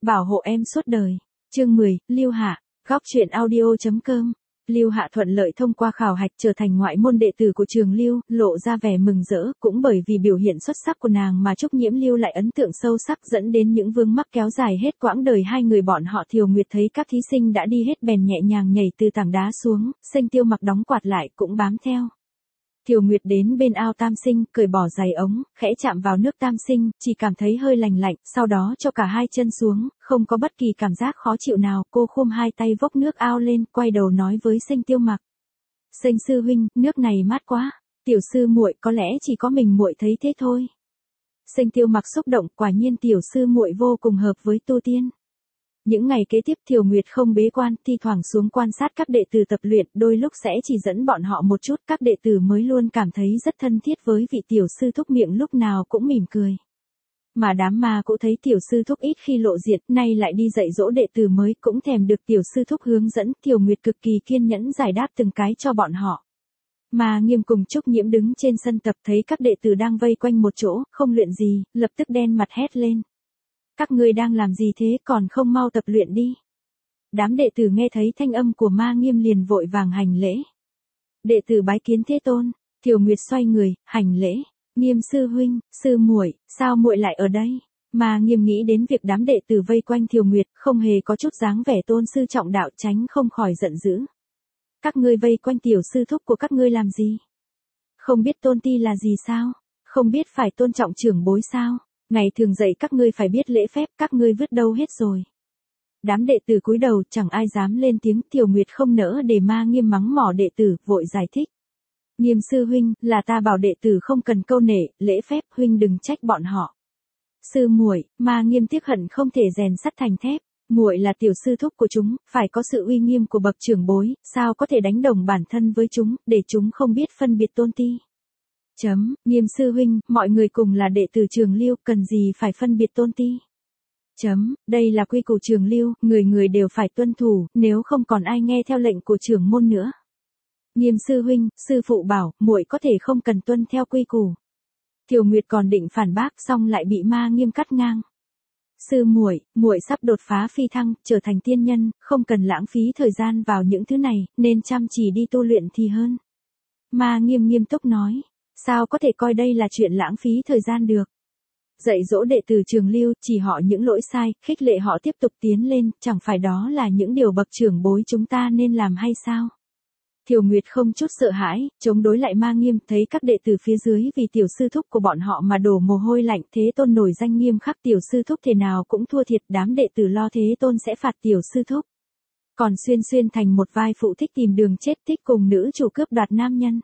Bảo hộ em suốt đời. Chương 10, Lưu Hạ, góc truyện audio.com. Lưu Hạ thuận lợi thông qua khảo hạch trở thành ngoại môn đệ tử của trường Lưu, lộ ra vẻ mừng rỡ, cũng bởi vì biểu hiện xuất sắc của nàng mà Trúc Nhiễm Lưu lại ấn tượng sâu sắc, dẫn đến những vương mắc kéo dài hết quãng đời hai người bọn họ. Thiều Nguyệt thấy các thí sinh đã đi hết bèn nhẹ nhàng nhảy từ tảng đá xuống, Xanh Tiêu Mặc đóng quạt lại cũng bám theo. Thiều Nguyệt đến bên ao tam sinh, cởi bỏ giày ống, khẽ chạm vào nước tam sinh, chỉ cảm thấy hơi lành lạnh, sau đó cho cả hai chân xuống, không có bất kỳ cảm giác khó chịu nào. Cô khum hai tay vốc nước ao lên, quay đầu nói với Xanh Tiêu Mặc: "Xanh sư huynh, nước này mát quá." "Tiểu sư muội, có lẽ chỉ có mình muội thấy thế thôi." Xanh Tiêu Mặc xúc động, quả nhiên tiểu sư muội vô cùng hợp với tu tiên. Những ngày kế tiếp Thiều Nguyệt không bế quan, thi thoảng xuống quan sát các đệ tử tập luyện, đôi lúc sẽ chỉ dẫn bọn họ một chút. Các đệ tử mới luôn cảm thấy rất thân thiết với vị tiểu sư thúc miệng lúc nào cũng mỉm cười. Mà đám ma cũng thấy tiểu sư thúc ít khi lộ diện, nay lại đi dạy dỗ đệ tử mới, cũng thèm được tiểu sư thúc hướng dẫn. Thiều Nguyệt cực kỳ kiên nhẫn giải đáp từng cái cho bọn họ. Mà Nghiêm cùng Trúc Nhiễm đứng trên sân tập, thấy các đệ tử đang vây quanh một chỗ, không luyện gì, lập tức đen mặt hét lên: "Các ngươi đang làm gì thế, còn không mau tập luyện đi." Đám đệ tử nghe thấy thanh âm của Ma Nghiêm liền vội vàng hành lễ. "Đệ tử bái kiến Thế Tôn." Thiều Nguyệt xoay người, hành lễ: "Nghiêm sư huynh, sư muội, sao muội lại ở đây?" Ma Nghiêm nghĩ đến việc đám đệ tử vây quanh Thiều Nguyệt, không hề có chút dáng vẻ tôn sư trọng đạo, tránh không khỏi giận dữ. "Các ngươi vây quanh tiểu sư thúc của các ngươi làm gì? Không biết tôn ti là gì sao? Không biết phải tôn trọng trưởng bối sao? Ngày thường dạy các ngươi phải biết lễ phép, các ngươi vứt đâu hết rồi?" Đám đệ tử cúi đầu, chẳng ai dám lên tiếng. Thiều Nguyệt không nỡ để Ma Nghiêm mắng mỏ đệ tử, vội giải thích: "Nghiêm sư huynh, là ta bảo đệ tử không cần câu nể, lễ phép, huynh đừng trách bọn họ." "Sư muội." Ma Nghiêm tiếc hận không thể rèn sắt thành thép: "Muội là tiểu sư thúc của chúng, phải có sự uy nghiêm của bậc trưởng bối, sao có thể đánh đồng bản thân với chúng, để chúng không biết phân biệt tôn ti." Nghiêm sư huynh, mọi người cùng là đệ tử trường Lưu, cần gì phải phân biệt tôn ti? Đây là quy củ trường Lưu, người người đều phải tuân thủ, nếu không còn ai nghe theo lệnh của trưởng môn nữa. Nghiêm sư huynh, sư phụ bảo, muội có thể không cần tuân theo quy củ. Thiều Nguyệt còn định phản bác, xong lại bị Ma Nghiêm cắt ngang. "Sư muội, muội sắp đột phá phi thăng, trở thành tiên nhân, không cần lãng phí thời gian vào những thứ này, nên chăm chỉ đi tu luyện thì hơn." Ma Nghiêm nghiêm túc nói: "Sao có thể coi đây là chuyện lãng phí thời gian được? Dạy dỗ đệ tử trường Lưu, chỉ họ những lỗi sai, khích lệ họ tiếp tục tiến lên, chẳng phải đó là những điều bậc trưởng bối chúng ta nên làm hay sao?" Thiều Nguyệt không chút sợ hãi, chống đối lại Ma Nghiêm, thấy các đệ tử phía dưới vì tiểu sư thúc của bọn họ mà đổ mồ hôi lạnh. Thế Tôn nổi danh nghiêm khắc, tiểu sư thúc thể nào cũng thua thiệt, đám đệ tử lo Thế Tôn sẽ phạt tiểu sư thúc. Còn xuyên thành một vai phụ thích tìm đường chết, thích cùng nữ chủ cướp đoạt nam nhân.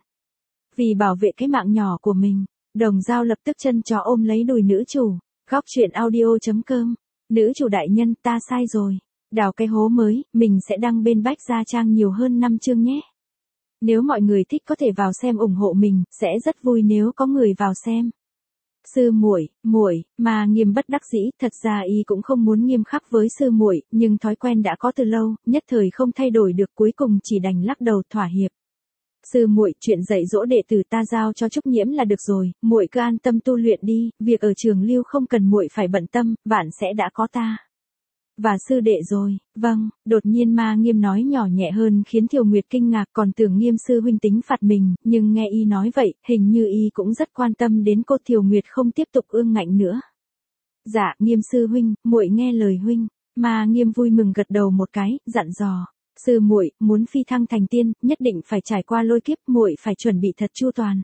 Vì bảo vệ cái mạng nhỏ của mình, Đồng Dao lập tức chân chó ôm lấy đùi nữ chủ. Góc truyện audio.com. "Nữ chủ đại nhân, ta sai rồi. Đào cái hố mới, mình sẽ đăng bên Bách Gia Trang nhiều hơn 5 chương nhé. Nếu mọi người thích có thể vào xem ủng hộ mình, sẽ rất vui nếu có người vào xem." "Sư muội." Ma Nghiêm bất đắc dĩ, thật ra y cũng không muốn nghiêm khắc với sư muội, nhưng thói quen đã có từ lâu, nhất thời không thay đổi được, cuối cùng chỉ đành lắc đầu thỏa hiệp. "Sư muội, chuyện dạy dỗ đệ tử ta giao cho Trúc Nhiễm là được rồi, muội cứ an tâm tu luyện đi, việc ở trường Lưu không cần muội phải bận tâm, bạn sẽ đã có ta và sư đệ rồi." "Vâng." Đột nhiên Ma Nghiêm nói nhỏ nhẹ hơn khiến Thiều Nguyệt kinh ngạc, còn tưởng Nghiêm sư huynh tính phạt mình, nhưng nghe y nói vậy, hình như y cũng rất quan tâm đến cô. Thiều Nguyệt không tiếp tục ương ngạnh nữa. "Dạ, Nghiêm sư huynh, muội nghe lời huynh." Ma Nghiêm vui mừng gật đầu một cái, dặn dò: "Sư muội, muốn phi thăng thành tiên, nhất định phải trải qua lôi kiếp, muội phải chuẩn bị thật chu toàn."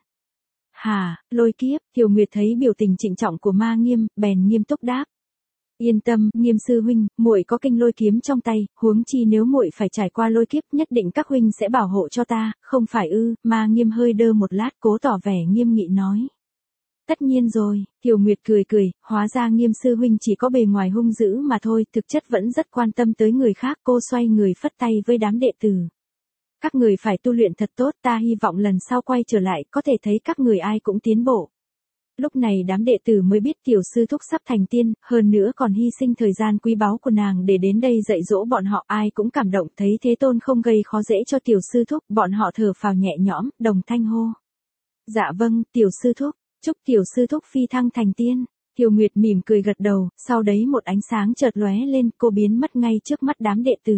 "Hả, lôi kiếp?" Thiều Nguyệt thấy biểu tình trịnh trọng của Ma Nghiêm, bèn nghiêm túc đáp: "Yên tâm, Nghiêm sư huynh, muội có kinh lôi kiếm trong tay, huống chi nếu muội phải trải qua lôi kiếp, nhất định các huynh sẽ bảo hộ cho ta, không phải ư?" Ma Nghiêm hơi đơ một lát, cố tỏ vẻ nghiêm nghị nói: "Tất nhiên rồi." Thiều Nguyệt cười, hóa ra Nghiêm sư huynh chỉ có bề ngoài hung dữ mà thôi, thực chất vẫn rất quan tâm tới người khác. Cô xoay người phất tay với đám đệ tử: "Các người phải tu luyện thật tốt, ta hy vọng lần sau quay trở lại, có thể thấy các người ai cũng tiến bộ." Lúc này đám đệ tử mới biết tiểu sư thúc sắp thành tiên, hơn nữa còn hy sinh thời gian quý báu của nàng để đến đây dạy dỗ bọn họ, ai cũng cảm động. Thấy Thế Tôn không gây khó dễ cho tiểu sư thúc, bọn họ thở phào nhẹ nhõm, đồng thanh hô: "Dạ vâng, tiểu sư thúc, chúc tiểu sư thúc phi thăng thành tiên." Thiều Nguyệt mỉm cười gật đầu, sau đấy một ánh sáng chợt lóe lên, cô biến mất ngay trước mắt đám đệ tử.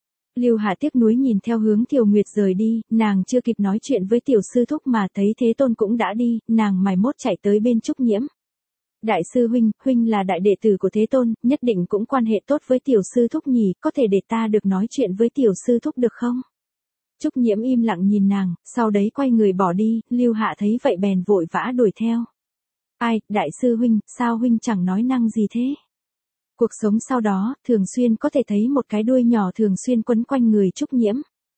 Lưu Hạ tiếc nuối nhìn theo hướng Thiều Nguyệt rời đi, nàng chưa kịp nói chuyện với tiểu sư thúc mà thấy Thế Tôn cũng đã đi, nàng mải mốt chạy tới bên Trúc Nhiễm. Đại sư huynh, huynh là đại đệ tử của Thế Tôn, nhất định cũng quan hệ tốt với tiểu sư thúc nhỉ, có thể để ta được nói chuyện với tiểu sư thúc được không? Trúc Nhiễm im lặng nhìn nàng, sau đấy quay người bỏ đi, Lưu Hạ thấy vậy bèn vội vã đuổi theo. Ai, đại sư huynh, sao huynh chẳng nói năng gì thế? Cuộc sống sau đó, thường xuyên có thể thấy một cái đuôi nhỏ thường xuyên quấn quanh người Trúc Nhiễm.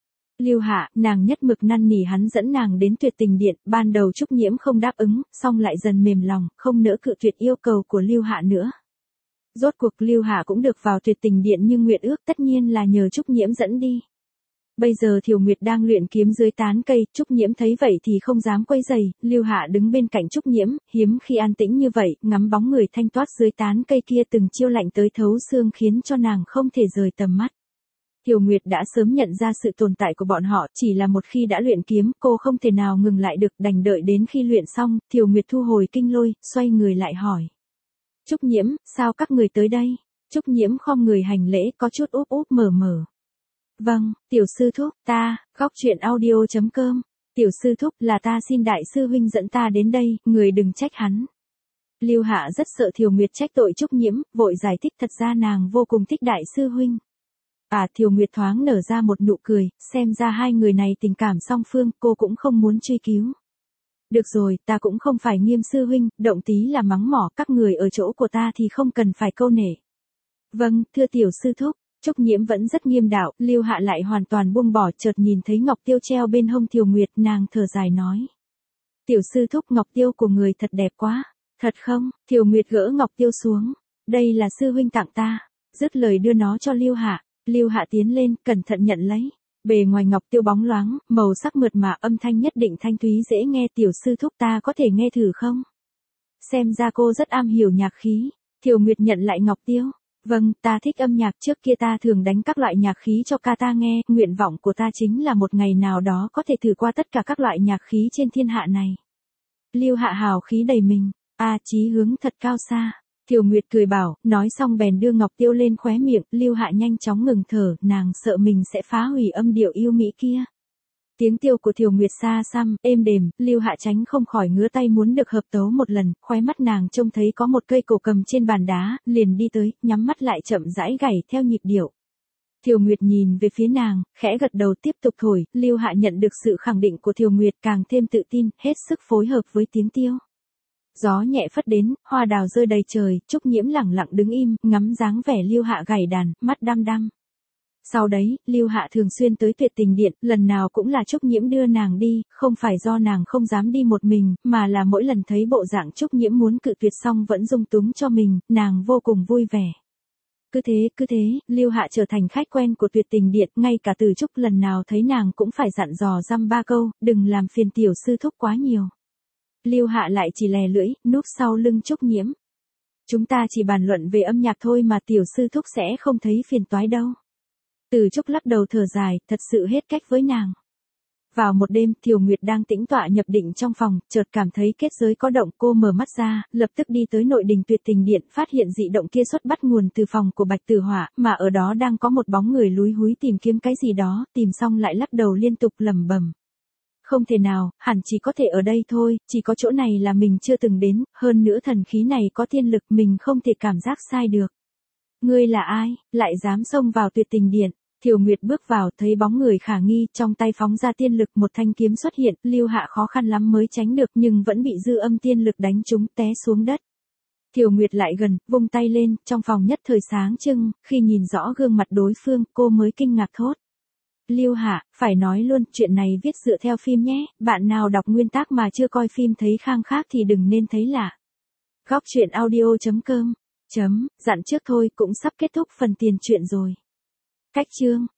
Lưu Hạ, nàng nhất mực năn nỉ hắn dẫn nàng đến Tuyệt Tình Điện, ban đầu Trúc Nhiễm không đáp ứng, xong lại dần mềm lòng, không nỡ cự tuyệt yêu cầu của Lưu Hạ nữa. Rốt cuộc Lưu Hạ cũng được vào Tuyệt Tình Điện nhưng nguyện ước tất nhiên là nhờ Trúc Nhiễm dẫn đi. Bây giờ Thiều Nguyệt đang luyện kiếm dưới tán cây, Trúc Nhiễm thấy vậy thì không dám quấy rầy, Lưu Hạ đứng bên cạnh Trúc Nhiễm, hiếm khi an tĩnh như vậy, ngắm bóng người thanh toát dưới tán cây kia từng chiêu lạnh tới thấu xương khiến cho nàng không thể rời tầm mắt. Thiều Nguyệt đã sớm nhận ra sự tồn tại của bọn họ, chỉ là một khi đã luyện kiếm, cô không thể nào ngừng lại được, đành đợi đến khi luyện xong, Thiều Nguyệt thu hồi kinh lôi, xoay người lại hỏi. Trúc Nhiễm, sao các người tới đây? Trúc Nhiễm khom người hành lễ, có chút úp úp mở mở. Vâng, tiểu sư thúc, Góc Truyện Audio.com. Tiểu sư thúc, là ta xin đại sư huynh dẫn ta đến đây, người đừng trách hắn. Lưu Hạ rất sợ Thiều Nguyệt trách tội Trúc Nhiễm, vội giải thích thật ra nàng vô cùng thích đại sư huynh. Thiều Nguyệt thoáng nở ra một nụ cười, xem ra hai người này tình cảm song phương, cô cũng không muốn truy cứu. Được rồi, ta cũng không phải Nghiêm sư huynh, động tí là mắng mỏ, các người ở chỗ của ta thì không cần phải câu nể. Vâng, thưa tiểu sư thúc. Trúc Nhiễm vẫn rất nghiêm đạo, Lưu Hạ lại hoàn toàn buông bỏ, chợt nhìn thấy ngọc tiêu treo bên hông Thiều Nguyệt, nàng thở dài nói. Tiểu sư thúc, ngọc tiêu của người thật đẹp quá. Thật không? Thiều Nguyệt gỡ ngọc tiêu xuống. Đây là sư huynh tặng ta. Dứt lời đưa nó cho Lưu Hạ. Lưu Hạ tiến lên, cẩn thận nhận lấy. Bề ngoài ngọc tiêu bóng loáng, màu sắc mượt mà, âm thanh nhất định thanh thúy dễ nghe. Tiểu sư thúc, ta có thể nghe thử không? Xem ra cô rất am hiểu nhạc khí. Thiều Nguyệt nhận lại ngọc tiêu. Vâng, ta thích âm nhạc, trước kia ta thường đánh các loại nhạc khí cho ca ta nghe, nguyện vọng của ta chính là một ngày nào đó có thể thử qua tất cả các loại nhạc khí trên thiên hạ này. Lưu Hạ hào khí đầy mình, chí hướng thật cao xa. Thiều Nguyệt cười bảo, nói xong bèn đưa ngọc tiêu lên khóe miệng, Lưu Hạ nhanh chóng ngừng thở, nàng sợ mình sẽ phá hủy âm điệu yêu mỹ kia. Tiếng tiêu của Thiều Nguyệt xa xăm, êm đềm, Lưu Hạ tránh không khỏi ngứa tay muốn được hợp tấu một lần, khóe mắt nàng trông thấy có một cây cổ cầm trên bàn đá, liền đi tới, nhắm mắt lại chậm rãi gảy theo nhịp điệu. Thiều Nguyệt nhìn về phía nàng, khẽ gật đầu tiếp tục thổi, Lưu Hạ nhận được sự khẳng định của Thiều Nguyệt càng thêm tự tin, hết sức phối hợp với tiếng tiêu. Gió nhẹ phất đến, hoa đào rơi đầy trời, Trúc Nhiễm lẳng lặng đứng im, ngắm dáng vẻ Lưu Hạ gảy đàn, mắt đăm đăm. Sau đấy, Lưu Hạ thường xuyên tới Tuyệt Tình Điện, lần nào cũng là Trúc Nhiễm đưa nàng đi, không phải do nàng không dám đi một mình, mà là mỗi lần thấy bộ dạng Trúc Nhiễm muốn cự tuyệt xong vẫn dung túng cho mình, nàng vô cùng vui vẻ. Cứ thế, Lưu Hạ trở thành khách quen của Tuyệt Tình Điện, ngay cả Từ Trúc lần nào thấy nàng cũng phải dặn dò dăm ba câu, đừng làm phiền tiểu sư thúc quá nhiều. Lưu Hạ lại chỉ lè lưỡi, núp sau lưng Trúc Nhiễm. Chúng ta chỉ bàn luận về âm nhạc thôi mà tiểu sư thúc sẽ không thấy phiền toái đâu. Từ Trúc lắc đầu thở dài, thật sự hết cách với nàng. Vào một đêm, Thiều Nguyệt đang tĩnh tọa nhập định trong phòng, chợt cảm thấy kết giới có động, cô mở mắt ra, lập tức đi tới nội đình Tuyệt Tình Điện, phát hiện dị động kia xuất bắt nguồn từ phòng của Bạch Tử Hỏa, mà ở đó đang có một bóng người lúi húi tìm kiếm cái gì đó, tìm xong lại lắc đầu liên tục lẩm bẩm. Không thể nào, hẳn chỉ có thể ở đây thôi, chỉ có chỗ này là mình chưa từng đến, hơn nữa thần khí này có thiên lực, mình không thể cảm giác sai được. Ngươi là ai, lại dám xông vào Tuyệt Tình Điện? Thiều Nguyệt bước vào, thấy bóng người khả nghi, trong tay phóng ra tiên lực, một thanh kiếm xuất hiện, Lưu Hạ khó khăn lắm mới tránh được, nhưng vẫn bị dư âm tiên lực đánh trúng, té xuống đất. Thiều Nguyệt lại gần, vung tay lên, trong phòng nhất thời sáng trưng, khi nhìn rõ gương mặt đối phương, cô mới kinh ngạc thốt. Lưu Hạ, phải nói luôn, chuyện này viết dựa theo phim nhé, bạn nào đọc nguyên tác mà chưa coi phim thấy khang khác thì đừng nên thấy lạ. Góc Truyện Audio.com. Dặn trước thôi, cũng sắp kết thúc phần tiền truyện rồi. Cách chương